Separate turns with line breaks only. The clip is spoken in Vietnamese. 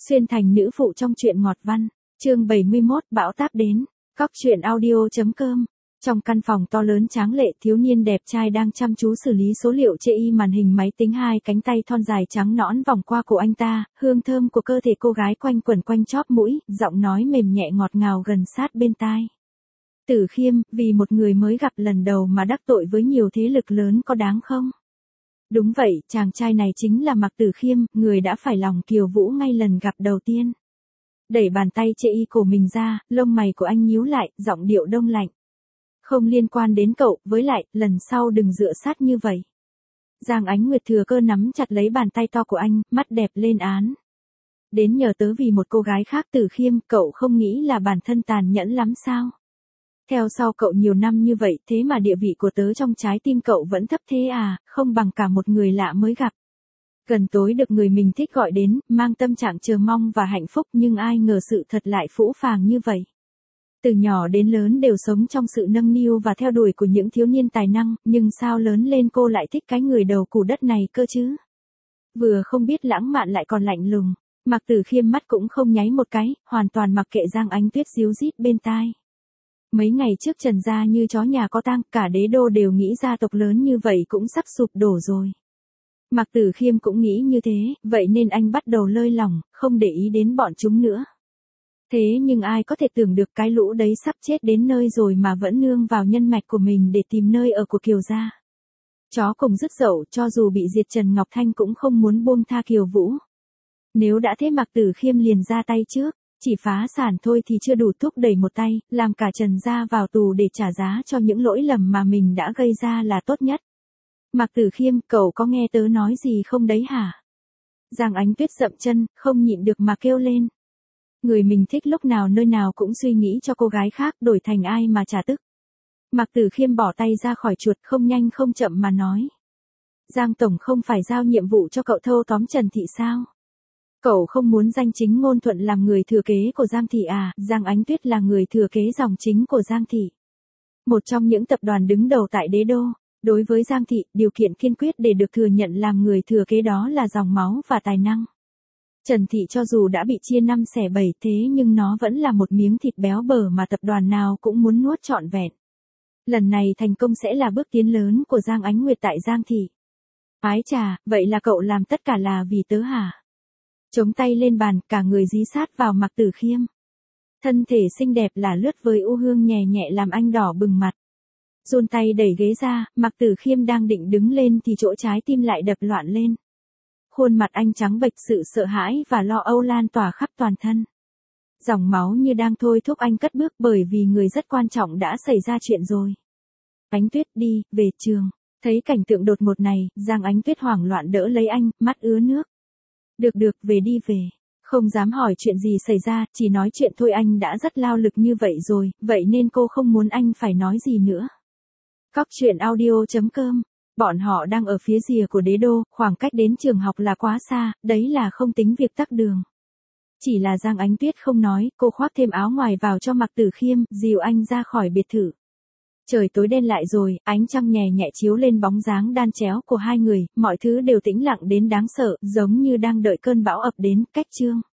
Xuyên thành nữ phụ trong truyện ngọt văn, chương 71 bão táp đến, cóc truyện audio.com. Trong căn phòng to lớn tráng lệ, thiếu niên đẹp trai đang chăm chú xử lý số liệu chê y màn hình máy tính, hai cánh tay thon dài trắng nõn vòng qua cổ anh ta, hương thơm của cơ thể cô gái quanh quẩn quanh chóp mũi, giọng nói mềm nhẹ ngọt ngào gần sát bên tai. Tử Khiêm, vì một người mới gặp lần đầu mà đắc tội với nhiều thế lực lớn có đáng không? Đúng vậy, chàng trai này chính là Mạc Tử Khiêm, người đã phải lòng Kiều Vũ ngay lần gặp đầu tiên. Đẩy bàn tay chê y cổ mình ra, lông mày của anh nhíu lại, giọng điệu đông lạnh. Không liên quan đến cậu, với lại, lần sau đừng dựa sát như vậy. Giang Ánh Nguyệt thừa cơ nắm chặt lấy bàn tay to của anh, mắt đẹp lên án. Đến nhờ tớ vì một cô gái khác. Tử Khiêm, cậu không nghĩ là bản thân tàn nhẫn lắm sao? Theo sau cậu nhiều năm như vậy, thế mà địa vị của tớ trong trái tim cậu vẫn thấp thế à, không bằng cả một người lạ mới gặp. Gần tối được người mình thích gọi đến, mang tâm trạng chờ mong và hạnh phúc, nhưng ai ngờ sự thật lại phũ phàng như vậy. Từ nhỏ đến lớn đều sống trong sự nâng niu và theo đuổi của những thiếu niên tài năng, nhưng sao lớn lên cô lại thích cái người đầu củ đất này cơ chứ? Vừa không biết lãng mạn lại còn lạnh lùng. Mạc Tử Khiêm mắt cũng không nháy một cái, hoàn toàn mặc kệ Giang Ánh Tuyết díu dít bên tai. Mấy ngày trước Trần gia như chó nhà có tang, cả đế đô đều nghĩ gia tộc lớn như vậy cũng sắp sụp đổ rồi. Mạc Tử Khiêm cũng nghĩ như thế, vậy nên anh bắt đầu lơi lỏng, không để ý đến bọn chúng nữa. Thế nhưng ai có thể tưởng được cái lũ đấy sắp chết đến nơi rồi mà vẫn nương vào nhân mạch của mình để tìm nơi ở của Kiều gia. Chó cùng dứt dậu, cho dù bị diệt Trần Ngọc Thanh cũng không muốn buông tha Kiều Vũ. Nếu đã thế Mạc Tử Khiêm liền ra tay trước, chỉ phá sản thôi thì chưa đủ, thúc đẩy một tay, làm cả Trần gia vào tù để trả giá cho những lỗi lầm mà mình đã gây ra là tốt nhất. Mạc Tử Khiêm, cậu có nghe tớ nói gì không đấy hả? Giang Ánh Tuyết dậm chân, không nhịn được mà kêu lên. Người mình thích lúc nào nơi nào cũng suy nghĩ cho cô gái khác, đổi thành ai mà trả tức. Mạc Tử Khiêm bỏ tay ra khỏi chuột, không nhanh không chậm mà nói. Giang Tổng không phải giao nhiệm vụ cho cậu thâu tóm Trần Thị sao? Cậu không muốn danh chính ngôn thuận làm người thừa kế của Giang Thị à? Giang Ánh Tuyết là người thừa kế dòng chính của Giang Thị. Một trong những tập đoàn đứng đầu tại đế đô. Đối với Giang Thị, điều kiện kiên quyết để được thừa nhận làm người thừa kế đó là dòng máu và tài năng. Trần Thị cho dù đã bị chia 5 xẻ 7 thế nhưng nó vẫn là một miếng thịt béo bở mà tập đoàn nào cũng muốn nuốt trọn vẹn. Lần này thành công sẽ là bước tiến lớn của Giang Ánh Nguyệt tại Giang Thị. Ái chà, vậy là cậu làm tất cả là vì tớ hả? Chống tay lên bàn, cả người dí sát vào Mạc Tử Khiêm. Thân thể xinh đẹp là lướt với u hương nhẹ nhẹ làm anh đỏ bừng mặt. Run tay đẩy ghế ra, Mạc Tử Khiêm đang định đứng lên thì chỗ trái tim lại đập loạn lên. Khuôn mặt anh trắng bệch, sự sợ hãi và lo âu lan tỏa khắp toàn thân. Dòng máu như đang thôi thúc anh cất bước, bởi vì người rất quan trọng đã xảy ra chuyện rồi. Ánh Tuyết, đi, về trường. Thấy cảnh tượng đột ngột này, Giang Ánh Tuyết hoảng loạn đỡ lấy anh, mắt ứa nước. Được, về đi về. Không dám hỏi chuyện gì xảy ra, chỉ nói chuyện thôi, anh đã rất lao lực như vậy rồi, vậy nên cô không muốn anh phải nói gì nữa. Cóc truyện audio.com. Bọn họ đang ở phía rìa của đế đô, khoảng cách đến trường học là quá xa, đấy là không tính việc tắc đường. Chỉ là Giang Ánh Tuyết không nói, cô khoác thêm áo ngoài vào cho Mạc Tử Khiêm, dìu anh ra khỏi biệt thự. Trời tối đen lại rồi, ánh trăng nhẹ nhẹ chiếu lên bóng dáng đan chéo của hai người, mọi thứ đều tĩnh lặng đến đáng sợ, giống như đang đợi cơn bão ập đến. Cách chương.